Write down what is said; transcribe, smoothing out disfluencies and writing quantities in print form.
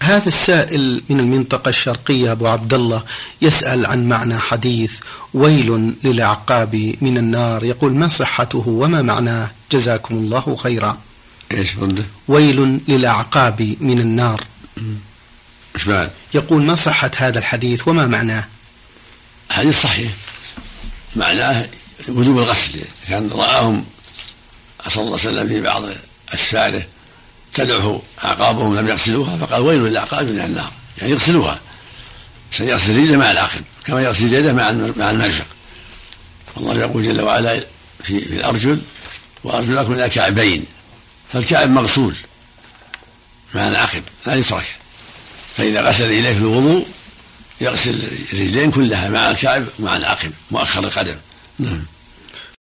هذا السائل من المنطقة الشرقية أبو عبد الله يسأل عن معنى حديث ويل للأعقاب من النار، يقول ما صحته وما معناه؟ جزاكم الله خيرا. ايش رده؟ ويل للأعقاب من النار. ايش بعد؟ يقول ما صحة هذا الحديث وما معناه؟ حديث صحيح، معناه وجوب الغسل، كان رآهم صلى الله عليه وسلم في بعض أسفاره تدعه أعقابهم لم يغسلوها فقال ويل للأعقاب من النار، يعني يغسلوها، سيغسل رجله مع العقب كما يغسل يده مع المرفق. الله يقول جل وعلا في الأرجل وأرجلكم إلى الكعبين، فالكعب مغسول مع العقب لا يترك، فإذا غسل إليه في الوضوء يغسل الرجلين كلها مع الكعب مع العقب مؤخر القدم. نعم.